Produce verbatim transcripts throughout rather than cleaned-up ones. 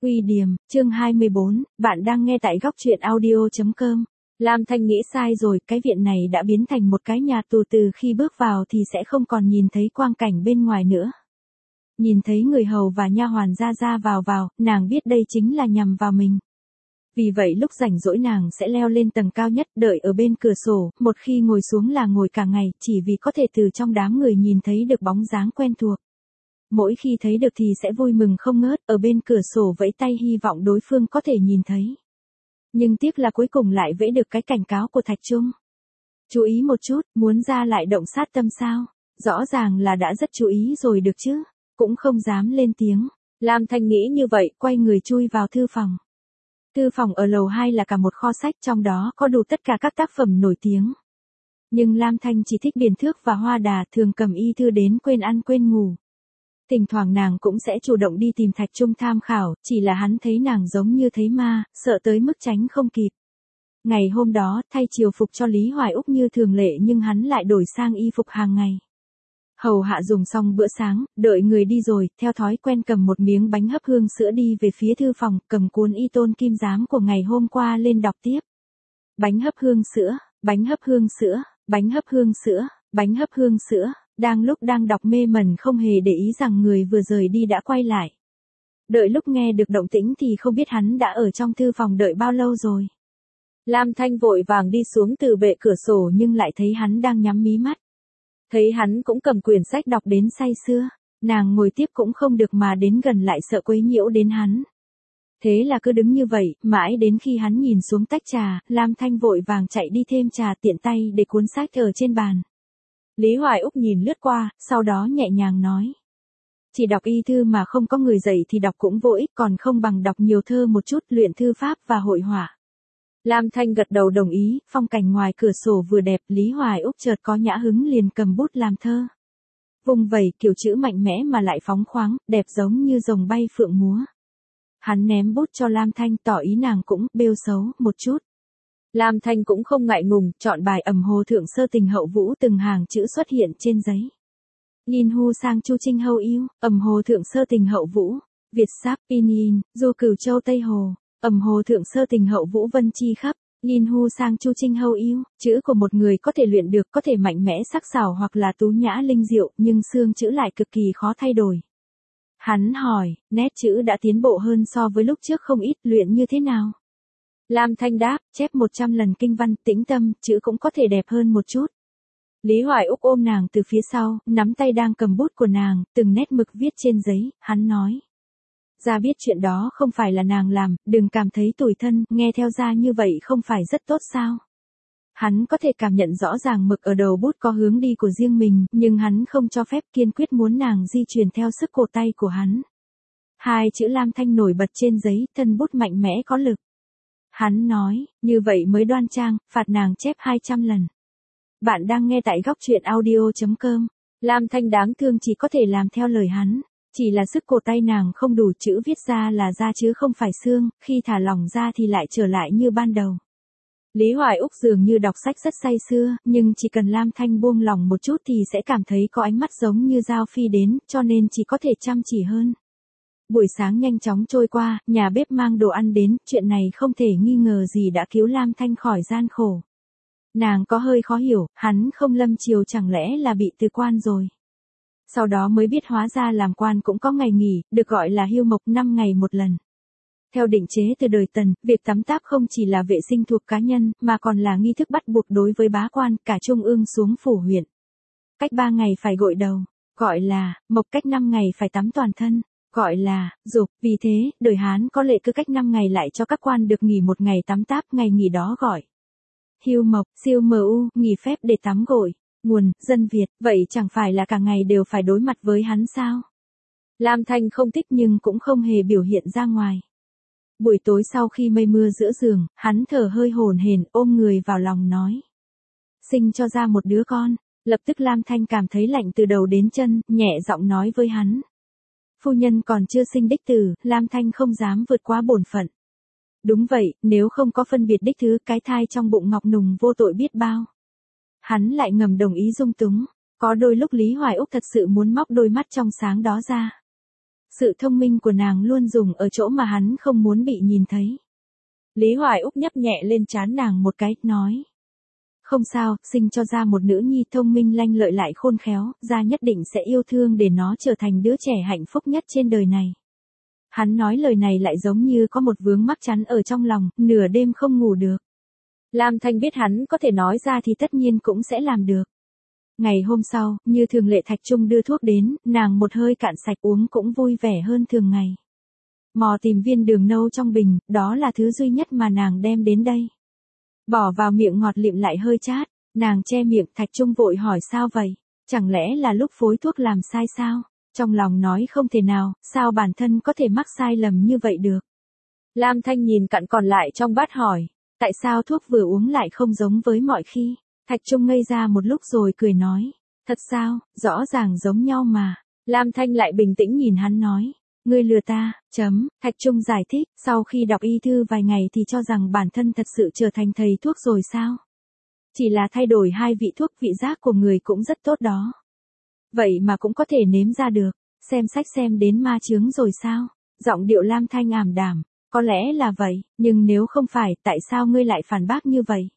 Quy Điềm, chương hai mươi bốn, bạn đang nghe tại góc truyện audio chấm com. Lam Thanh nghĩ sai rồi, cái viện này đã biến thành một cái nhà tù, từ khi bước vào thì sẽ không còn nhìn thấy quang cảnh bên ngoài nữa. Nhìn thấy người hầu và nha hoàn ra ra vào vào, nàng biết đây chính là nhằm vào mình. Vì vậy lúc rảnh rỗi nàng sẽ leo lên tầng cao nhất, đợi ở bên cửa sổ, một khi ngồi xuống là ngồi cả ngày, chỉ vì có thể từ trong đám người nhìn thấy được bóng dáng quen thuộc. Mỗi khi thấy được thì sẽ vui mừng không ngớt, ở bên cửa sổ vẫy tay hy vọng đối phương có thể nhìn thấy. Nhưng tiếc là cuối cùng lại vẫy được cái cảnh cáo của Thạch Trung. Chú ý một chút, muốn ra lại động sát tâm sao? Rõ ràng là đã rất chú ý rồi được chứ, cũng không dám lên tiếng. Lam Thanh nghĩ như vậy, quay người chui vào thư phòng. Thư phòng ở lầu hai là cả một kho sách, trong đó có đủ tất cả các tác phẩm nổi tiếng. Nhưng Lam Thanh chỉ thích Điền Thước và Hoa Đà, thường cầm y thư đến quên ăn quên ngủ. Thỉnh thoảng nàng cũng sẽ chủ động đi tìm Thạch Trung tham khảo, chỉ là hắn thấy nàng giống như thấy ma, sợ tới mức tránh không kịp. Ngày hôm đó, thay triều phục cho Lý Hoài Úc như thường lệ, nhưng hắn lại đổi sang y phục hàng ngày. Hầu hạ dùng xong bữa sáng, đợi người đi rồi, theo thói quen cầm một miếng bánh hấp hương sữa đi về phía thư phòng, cầm cuốn y tôn kim giám của ngày hôm qua lên đọc tiếp. Bánh hấp hương sữa, bánh hấp hương sữa, bánh hấp hương sữa, bánh hấp hương sữa. Đang lúc đang đọc mê mẩn không hề để ý rằng người vừa rời đi đã quay lại. Đợi lúc nghe được động tĩnh thì không biết hắn đã ở trong thư phòng đợi bao lâu rồi. Lam Thanh vội vàng đi xuống từ bệ cửa sổ nhưng lại thấy hắn đang nhắm mí mắt. Thấy hắn cũng cầm quyển sách đọc đến say sưa, nàng ngồi tiếp cũng không được mà đến gần lại sợ quấy nhiễu đến hắn. Thế là cứ đứng như vậy, mãi đến khi hắn nhìn xuống tách trà, Lam Thanh vội vàng chạy đi thêm trà, tiện tay để cuốn sách ở trên bàn. Lý Hoài Úc nhìn lướt qua, sau đó nhẹ nhàng nói. Chỉ đọc y thư mà không có người dạy thì đọc cũng vô ích, còn không bằng đọc nhiều thơ một chút, luyện thư pháp và hội họa. Lam Thanh gật đầu đồng ý, phong cảnh ngoài cửa sổ vừa đẹp, Lý Hoài Úc chợt có nhã hứng liền cầm bút làm thơ. Vùng vẩy kiểu chữ mạnh mẽ mà lại phóng khoáng, đẹp giống như rồng bay phượng múa. Hắn ném bút cho Lam Thanh, tỏ ý nàng cũng bêu xấu một chút. Lam Thanh cũng không ngại ngùng, chọn bài Ẩm Hồ Thượng Sơ Tình Hậu Vũ, từng hàng chữ xuất hiện trên giấy. Yin Hu Sang Chu Trinh Hâu Yêu, Ẩm Hồ Thượng Sơ Tình Hậu Vũ, Việt Sáp In Yin, Du Cửu Châu Tây Hồ, Ẩm Hồ Thượng Sơ Tình Hậu Vũ Vân Chi khắp, Yin Hu Sang Chu Trinh Hâu Yêu. Chữ của một người có thể luyện được, có thể mạnh mẽ sắc sảo hoặc là tú nhã linh diệu, nhưng xương chữ lại cực kỳ khó thay đổi. Hắn hỏi, nét chữ đã tiến bộ hơn so với lúc trước không ít, luyện như thế nào? Lam Thanh đáp, chép một trăm lần kinh văn, tĩnh tâm, chữ cũng có thể đẹp hơn một chút. Lý Hoài Úc ôm nàng từ phía sau, nắm tay đang cầm bút của nàng, từng nét mực viết trên giấy, hắn nói. Ra biết chuyện đó không phải là nàng làm, đừng cảm thấy tủi thân, nghe theo ra như vậy không phải rất tốt sao? Hắn có thể cảm nhận rõ ràng mực ở đầu bút có hướng đi của riêng mình, nhưng hắn không cho phép, kiên quyết muốn nàng di chuyển theo sức cổ tay của hắn. Hai chữ Lam Thanh nổi bật trên giấy, thân bút mạnh mẽ có lực. Hắn nói, như vậy mới đoan trang, phạt nàng chép hai trăm lần. Bạn đang nghe tại góc truyện audio chấm com. Lam Thanh đáng thương chỉ có thể làm theo lời hắn. Chỉ là sức cổ tay nàng không đủ, chữ viết ra là da chứ không phải xương, khi thả lỏng ra thì lại trở lại như ban đầu. Lý Hoài Úc dường như đọc sách rất say sưa, nhưng chỉ cần Lam Thanh buông lỏng một chút thì sẽ cảm thấy có ánh mắt giống như dao phi đến, cho nên chỉ có thể chăm chỉ hơn. Buổi sáng nhanh chóng trôi qua, nhà bếp mang đồ ăn đến, chuyện này không thể nghi ngờ gì đã cứu Lam Thanh khỏi gian khổ. Nàng có hơi khó hiểu, hắn không lâm chiều chẳng lẽ là bị từ quan rồi. Sau đó mới biết hóa ra làm quan cũng có ngày nghỉ, được gọi là hưu mộc, năm ngày một lần. Theo định chế từ đời Tần, việc tắm táp không chỉ là vệ sinh thuộc cá nhân, mà còn là nghi thức bắt buộc đối với bá quan, cả trung ương xuống phủ huyện. Cách ba ngày phải gội đầu, gọi là mộc, cách năm ngày phải tắm toàn thân, gọi là dục. Vì thế, đời Hán có lệ cứ cách năm ngày lại cho các quan được nghỉ một ngày tắm táp, ngày nghỉ đó gọi hưu mộc, siêu mu, nghỉ phép để tắm gội. Nguồn, dân Việt, vậy chẳng phải là cả ngày đều phải đối mặt với hắn sao? Lam Thanh không thích nhưng cũng không hề biểu hiện ra ngoài. Buổi tối sau khi mây mưa giữa giường, hắn thở hơi hổn hển, ôm người vào lòng nói. Sinh cho ra một đứa con. Lập tức Lam Thanh cảm thấy lạnh từ đầu đến chân, nhẹ giọng nói với hắn. Phu nhân còn chưa sinh đích tử, Lam Thanh không dám vượt quá bổn phận. Đúng vậy, nếu không có phân biệt đích thứ, cái thai trong bụng Ngọc Nùng vô tội biết bao. Hắn lại ngầm đồng ý dung túng, có đôi lúc Lý Hoài Úc thật sự muốn móc đôi mắt trong sáng đó ra. Sự thông minh của nàng luôn dùng ở chỗ mà hắn không muốn bị nhìn thấy. Lý Hoài Úc nhấp nhẹ lên trán nàng một cái, nói. Không sao, sinh cho ra một nữ nhi thông minh lanh lợi lại khôn khéo, ra nhất định sẽ yêu thương để nó trở thành đứa trẻ hạnh phúc nhất trên đời này. Hắn nói lời này lại giống như có một vướng mắc chắn ở trong lòng, nửa đêm không ngủ được. Lam Thanh biết hắn có thể nói ra thì tất nhiên cũng sẽ làm được. Ngày hôm sau, như thường lệ Thạch Trung đưa thuốc đến, nàng một hơi cạn sạch uống cũng vui vẻ hơn thường ngày. Mò tìm viên đường nâu trong bình, đó là thứ duy nhất mà nàng đem đến đây. Bỏ vào miệng ngọt lịm lại hơi chát, nàng che miệng. Thạch Trung vội hỏi sao vậy, chẳng lẽ là lúc phối thuốc làm sai sao? Trong lòng nói không thể nào, sao bản thân có thể mắc sai lầm như vậy được. Lam Thanh nhìn cặn còn lại trong bát hỏi, tại sao thuốc vừa uống lại không giống với mọi khi? Thạch Trung ngây ra một lúc rồi cười nói, thật sao, rõ ràng giống nhau mà. Lam Thanh lại bình tĩnh nhìn hắn nói, ngươi lừa ta, chấm. Thạch Trung giải thích, sau khi đọc y thư vài ngày thì cho rằng bản thân thật sự trở thành thầy thuốc rồi sao? Chỉ là thay đổi hai vị thuốc, vị giác của người cũng rất tốt đó. Vậy mà cũng có thể nếm ra được, xem sách xem đến ma chướng rồi sao? Giọng điệu Lam Thanh ảm đạm, có lẽ là vậy, nhưng nếu không phải, tại sao ngươi lại phản bác như vậy?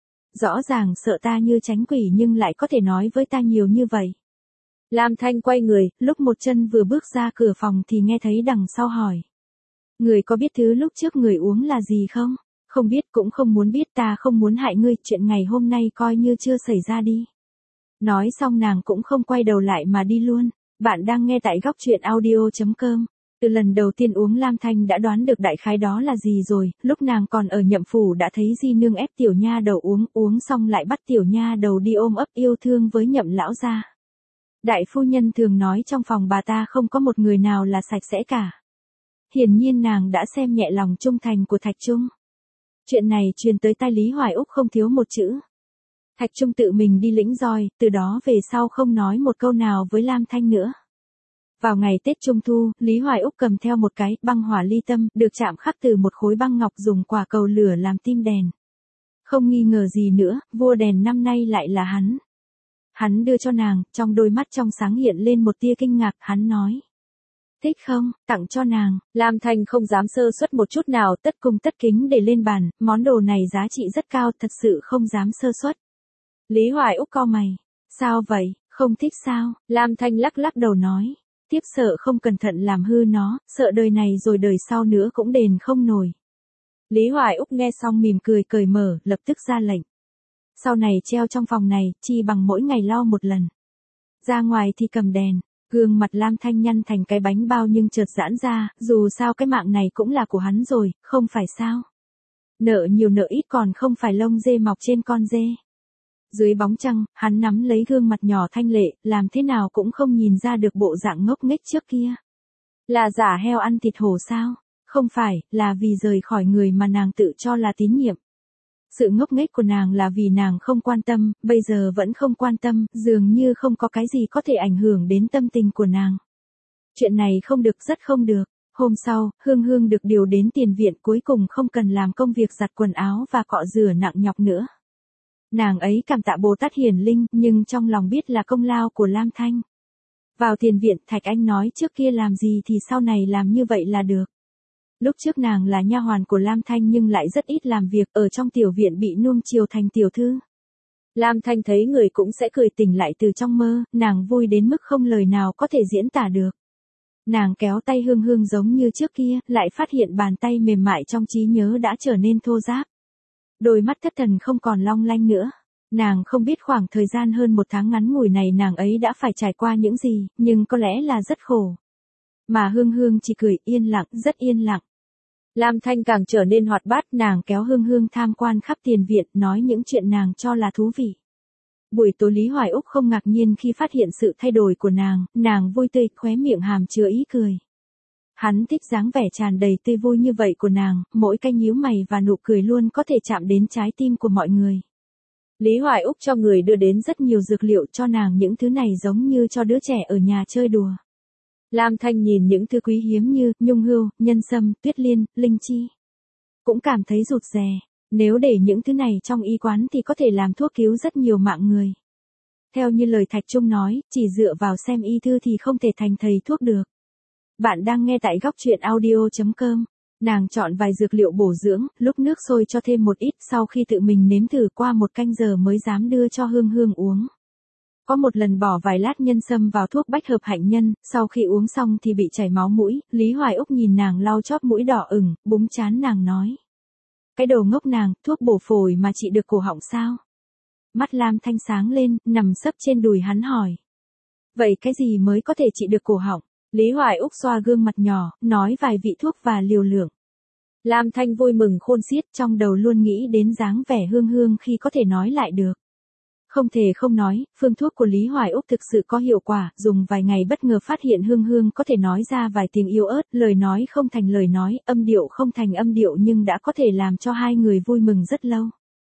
Rõ ràng sợ ta như tránh quỷ nhưng lại có thể nói với ta nhiều như vậy. Lam Thanh quay người, lúc một chân vừa bước ra cửa phòng thì nghe thấy đằng sau hỏi. Người có biết thứ lúc trước người uống là gì không? Không biết cũng không muốn biết, ta không muốn hại ngươi, chuyện ngày hôm nay coi như chưa xảy ra đi. Nói xong nàng cũng không quay đầu lại mà đi luôn. Bạn đang nghe tại góc truyện audio chấm com. Từ lần đầu tiên uống Lam Thanh đã đoán được đại khái đó là gì rồi, lúc nàng còn ở Nhậm Phủ đã thấy Di Nương ép tiểu nha đầu uống, uống xong lại bắt tiểu nha đầu đi ôm ấp yêu thương với Nhậm lão gia. Đại phu nhân thường nói trong phòng bà ta không có một người nào là sạch sẽ cả. Hiển nhiên nàng đã xem nhẹ lòng trung thành của Thạch Trung. Chuyện này truyền tới tai Lý Hoài Úc không thiếu một chữ. Thạch Trung tự mình đi lĩnh roi, từ đó về sau không nói một câu nào với Lam Thanh nữa. Vào ngày Tết Trung Thu, Lý Hoài Úc cầm theo một cái băng hỏa ly tâm, được chạm khắc từ một khối băng ngọc dùng quả cầu lửa làm tim đèn. Không nghi ngờ gì nữa, vua đèn năm nay lại là hắn. Hắn đưa cho nàng, trong đôi mắt trong sáng hiện lên một tia kinh ngạc, hắn nói. Thích không, tặng cho nàng. Lam Thanh không dám sơ suất một chút nào, tất cung tất kính để lên bàn, món đồ này giá trị rất cao, thật sự không dám sơ suất. Lý Hoài Úc cau mày. Sao vậy, không thích sao? Lam Thanh lắc lắc đầu nói. Tiếp sợ không cẩn thận làm hư nó, sợ đời này rồi đời sau nữa cũng đền không nổi. Lý Hoài Úc nghe xong mỉm cười cởi mở, lập tức ra lệnh. Sau này treo trong phòng này, chi bằng mỗi ngày lau một lần. Ra ngoài thì cầm đèn, gương mặt Lam Thanh nhăn thành cái bánh bao nhưng chợt giãn ra, dù sao cái mạng này cũng là của hắn rồi, không phải sao? Nợ nhiều nợ ít còn không phải lông dê mọc trên con dê. Dưới bóng trăng, hắn nắm lấy gương mặt nhỏ thanh lệ, làm thế nào cũng không nhìn ra được bộ dạng ngốc nghếch trước kia. Là giả heo ăn thịt hổ sao? Không phải, là vì rời khỏi người mà nàng tự cho là tín nhiệm. Sự ngốc nghếch của nàng là vì nàng không quan tâm, bây giờ vẫn không quan tâm, dường như không có cái gì có thể ảnh hưởng đến tâm tình của nàng. Chuyện này không được, rất không được. Hôm sau, Hương Hương được điều đến tiền viện, cuối cùng không cần làm công việc giặt quần áo và cọ rửa nặng nhọc nữa. Nàng ấy cảm tạ Bồ Tát Hiển Linh, nhưng trong lòng biết là công lao của Lam Thanh. Vào tiền viện, Thạch Anh nói trước kia làm gì thì sau này làm như vậy là được. Lúc trước nàng là nha hoàn của Lam Thanh nhưng lại rất ít làm việc, ở trong tiểu viện bị nuông chiều thành tiểu thư. Lam Thanh thấy người cũng sẽ cười tỉnh lại từ trong mơ, nàng vui đến mức không lời nào có thể diễn tả được. Nàng kéo tay Hương Hương giống như trước kia, lại phát hiện bàn tay mềm mại trong trí nhớ đã trở nên thô ráp. Đôi mắt thất thần không còn long lanh nữa. Nàng không biết khoảng thời gian hơn một tháng ngắn ngủi này nàng ấy đã phải trải qua những gì, nhưng có lẽ là rất khổ. Mà Hương Hương chỉ cười yên lặng, rất yên lặng. Lam Thanh càng trở nên hoạt bát, nàng kéo Hương Hương tham quan khắp tiền viện, nói những chuyện nàng cho là thú vị. Buổi tối Lý Hoài Úc không ngạc nhiên khi phát hiện sự thay đổi của nàng, nàng vui tươi, khóe miệng hàm chứa ý cười. Hắn thích dáng vẻ tràn đầy tươi vui như vậy của nàng, mỗi cái nhíu mày và nụ cười luôn có thể chạm đến trái tim của mọi người. Lý Hoài Úc cho người đưa đến rất nhiều dược liệu cho nàng, những thứ này giống như cho đứa trẻ ở nhà chơi đùa. Lam Thanh nhìn những thứ quý hiếm như nhung hươu, nhân sâm, tuyết liên, linh chi. Cũng cảm thấy rụt rè, nếu để những thứ này trong y quán thì có thể làm thuốc cứu rất nhiều mạng người. Theo như lời Thạch Trung nói, chỉ dựa vào xem y thư thì không thể thành thầy thuốc được. Bạn đang nghe tại góc truyện audio chấm com. Nàng chọn vài dược liệu bổ dưỡng, lúc nước sôi cho thêm một ít, sau khi tự mình nếm thử qua một canh giờ mới dám đưa cho Hương Hương uống. Có một lần bỏ vài lát nhân sâm vào thuốc bách hợp hạnh nhân, sau khi uống xong thì bị chảy máu mũi, Lý Hoài Úc nhìn nàng lau chóp mũi đỏ ửng, búng trán nàng nói. Cái đồ ngốc nàng, thuốc bổ phổi mà trị được cổ họng sao? Mắt Lam Thanh sáng lên, nằm sấp trên đùi hắn hỏi. Vậy cái gì mới có thể trị được cổ họng? Lý Hoài Úc xoa gương mặt nhỏ, nói vài vị thuốc và liều lượng. Lam Thanh vui mừng khôn xiết, trong đầu luôn nghĩ đến dáng vẻ Hương Hương khi có thể nói lại được. Không thể không nói, phương thuốc của Lý Hoài Úc thực sự có hiệu quả, dùng vài ngày bất ngờ phát hiện Hương Hương có thể nói ra vài tiếng yếu ớt, lời nói không thành lời nói, âm điệu không thành âm điệu nhưng đã có thể làm cho hai người vui mừng rất lâu.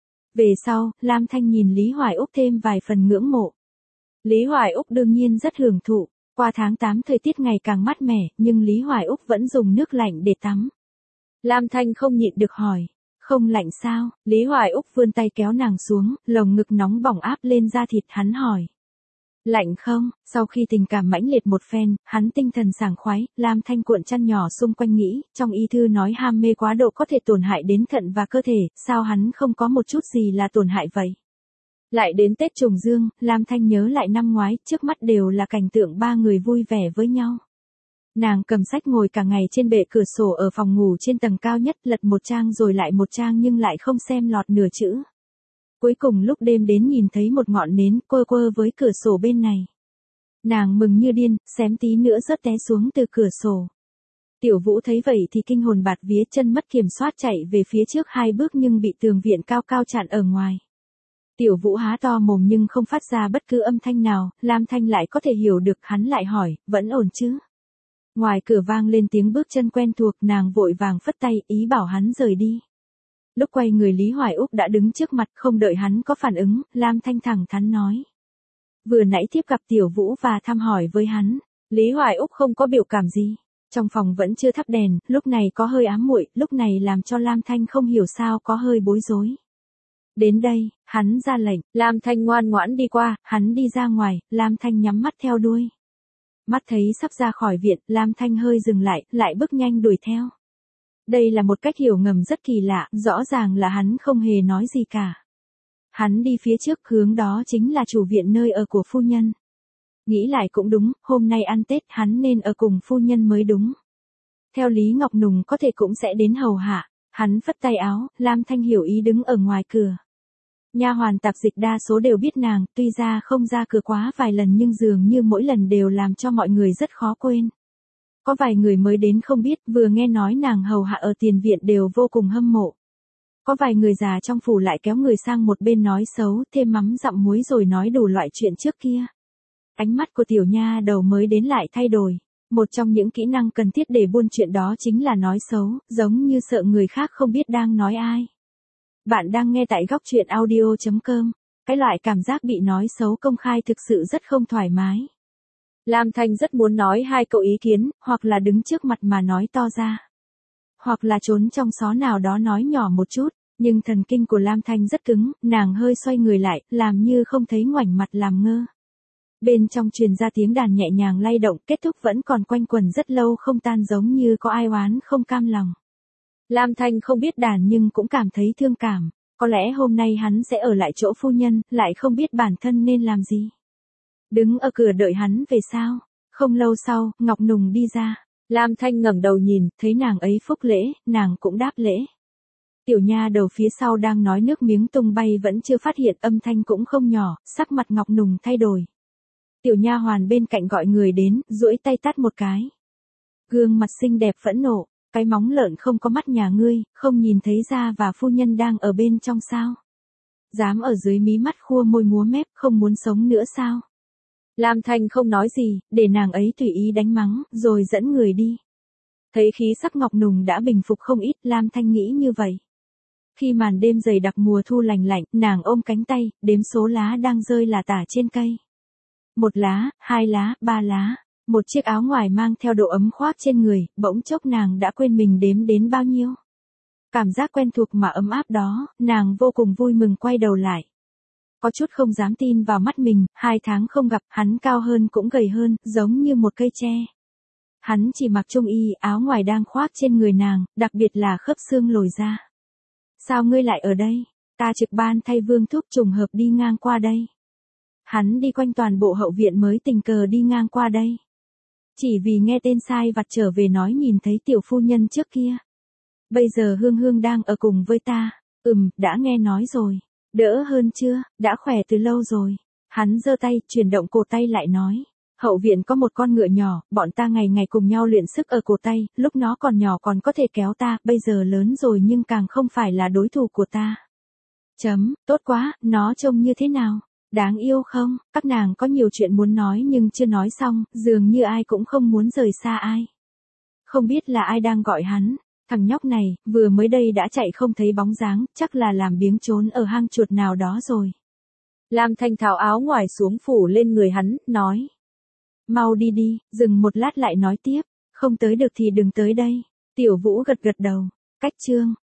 Về sau, Lam Thanh nhìn Lý Hoài Úc thêm vài phần ngưỡng mộ. Lý Hoài Úc đương nhiên rất hưởng thụ, qua tháng tám thời tiết ngày càng mát mẻ, nhưng Lý Hoài Úc vẫn dùng nước lạnh để tắm. Lam Thanh không nhịn được hỏi, không lạnh sao? Lý Hoài Úc vươn tay kéo nàng xuống, lồng ngực nóng bỏng áp lên da thịt hắn hỏi. Lạnh không? Sau khi tình cảm mãnh liệt một phen, hắn tinh thần sảng khoái, Lam Thanh cuộn chăn nhỏ xung quanh nghĩ, trong y thư nói ham mê quá độ có thể tổn hại đến thận và cơ thể, sao hắn không có một chút gì là tổn hại vậy? Lại đến Tết Trùng Dương, Lam Thanh nhớ lại năm ngoái, trước mắt đều là cảnh tượng ba người vui vẻ với nhau. Nàng cầm sách ngồi cả ngày trên bệ cửa sổ ở phòng ngủ trên tầng cao nhất, lật một trang rồi lại một trang nhưng lại không xem lọt nửa chữ. Cuối cùng lúc đêm đến nhìn thấy một ngọn nến quơ quơ với cửa sổ bên này. Nàng mừng như điên, xém tí nữa rớt té xuống từ cửa sổ. Tiểu Vũ thấy vậy thì kinh hồn bạt vía, chân mất kiểm soát chạy về phía trước hai bước nhưng bị tường viện cao cao chặn ở ngoài. Tiểu Vũ há to mồm nhưng không phát ra bất cứ âm thanh nào, Lam Thanh lại có thể hiểu được, hắn lại hỏi, vẫn ổn chứ? Ngoài cửa vang lên tiếng bước chân quen thuộc, nàng vội vàng phất tay, ý bảo hắn rời đi. Lúc quay người Lý Hoài Úc đã đứng trước mặt, không đợi hắn có phản ứng, Lam Thanh thẳng thắn nói. Vừa nãy tiếp gặp Tiểu Vũ và thăm hỏi với hắn, Lý Hoài Úc không có biểu cảm gì. Trong phòng vẫn chưa thắp đèn, lúc này có hơi ám muội, lúc này làm cho Lam Thanh không hiểu sao có hơi bối rối. Đến đây, hắn ra lệnh, Lam Thanh ngoan ngoãn đi qua, hắn đi ra ngoài, Lam Thanh nhắm mắt theo đuôi. Mắt thấy sắp ra khỏi viện, Lam Thanh hơi dừng lại, lại bước nhanh đuổi theo. Đây là một cách hiểu ngầm rất kỳ lạ, rõ ràng là hắn không hề nói gì cả. Hắn đi phía trước, hướng đó chính là chủ viện nơi ở của phu nhân. Nghĩ lại cũng đúng, hôm nay ăn Tết hắn nên ở cùng phu nhân mới đúng. Theo Lý Ngọc Nùng có thể cũng sẽ đến hầu hạ, hắn phất tay áo, Lam Thanh hiểu ý đứng ở ngoài cửa. Nha hoàn tạp dịch đa số đều biết nàng, tuy ra không ra cửa quá vài lần nhưng dường như mỗi lần đều làm cho mọi người rất khó quên. Có vài người mới đến không biết, vừa nghe nói nàng hầu hạ ở tiền viện đều vô cùng hâm mộ. Có vài người già trong phủ lại kéo người sang một bên nói xấu, thêm mắm dặm muối rồi nói đủ loại chuyện trước kia. Ánh mắt của tiểu nha đầu mới đến lại thay đổi. Một trong những kỹ năng cần thiết để buôn chuyện đó chính là nói xấu, giống như sợ người khác không biết đang nói ai. Bạn đang nghe tại góc truyện audio chấm com. Cái loại cảm giác bị nói xấu công khai thực sự rất không thoải mái. Lam Thanh rất muốn nói hai câu ý kiến, hoặc là đứng trước mặt mà nói to ra. Hoặc là trốn trong xó nào đó nói nhỏ một chút, nhưng thần kinh của Lam Thanh rất cứng, nàng hơi xoay người lại, làm như không thấy, ngoảnh mặt làm ngơ. Bên trong truyền ra tiếng đàn nhẹ nhàng lay động, kết thúc vẫn còn quanh quẩn rất lâu không tan, giống như có ai oán không cam lòng. Lam Thanh không biết đàn nhưng cũng cảm thấy thương cảm, có lẽ hôm nay hắn sẽ ở lại chỗ phu nhân, lại không biết bản thân nên làm gì. Đứng ở cửa đợi hắn về sao? Không lâu sau, Ngọc Nùng đi ra. Lam Thanh ngẩng đầu nhìn, thấy nàng ấy phúc lễ, nàng cũng đáp lễ. Tiểu nha đầu phía sau đang nói nước miếng tung bay vẫn chưa phát hiện, âm thanh cũng không nhỏ, sắc mặt Ngọc Nùng thay đổi. Tiểu nha hoàn bên cạnh gọi người đến, duỗi tay tát một cái. Gương mặt xinh đẹp phẫn nộ, cái móng lợn không có mắt nhà ngươi, không nhìn thấy ra và phu nhân đang ở bên trong sao? Dám ở dưới mí mắt khua môi múa mép, không muốn sống nữa sao? Lam Thanh không nói gì, để nàng ấy tùy ý đánh mắng, rồi dẫn người đi. Thấy khí sắc Ngọc Nùng đã bình phục không ít, Lam Thanh nghĩ như vậy. Khi màn đêm dày đặc mùa thu lành lạnh, nàng ôm cánh tay, đếm số lá đang rơi lả tả trên cây. Một lá, hai lá, ba lá, một chiếc áo ngoài mang theo độ ấm khoác trên người, bỗng chốc nàng đã quên mình đếm đến bao nhiêu. Cảm giác quen thuộc mà ấm áp đó, nàng vô cùng vui mừng quay đầu lại. Có chút không dám tin vào mắt mình, hai tháng không gặp, hắn cao hơn cũng gầy hơn, giống như một cây tre. Hắn chỉ mặc trung y, áo ngoài đang khoác trên người nàng, đặc biệt là khớp xương lồi ra. Sao ngươi lại ở đây? Ta trực ban thay Vương Thúc trùng hợp đi ngang qua đây. Hắn đi quanh toàn bộ hậu viện mới tình cờ đi ngang qua đây. Chỉ vì nghe tên sai vặt trở về nói nhìn thấy tiểu phu nhân trước kia. Bây giờ Hương Hương đang ở cùng với ta. Ừm, đã nghe nói rồi. Đỡ hơn chưa, đã khỏe từ lâu rồi. Hắn giơ tay, chuyển động cổ tay lại nói. Hậu viện có một con ngựa nhỏ, bọn ta ngày ngày cùng nhau luyện sức ở cổ tay, lúc nó còn nhỏ còn có thể kéo ta, bây giờ lớn rồi nhưng càng không phải là đối thủ của ta. Chấm, tốt quá, nó trông như thế nào? Đáng yêu không? Các nàng có nhiều chuyện muốn nói nhưng chưa nói xong, dường như ai cũng không muốn rời xa ai. Không biết là ai đang gọi hắn. Thằng nhóc này, vừa mới đây đã chạy không thấy bóng dáng, chắc là làm biếng trốn ở hang chuột nào đó rồi. Lam Thanh tháo áo ngoài xuống phủ lên người hắn, nói. Mau đi đi, dừng một lát lại nói tiếp, không tới được thì đừng tới đây. Tiểu Vũ gật gật đầu, cách chương.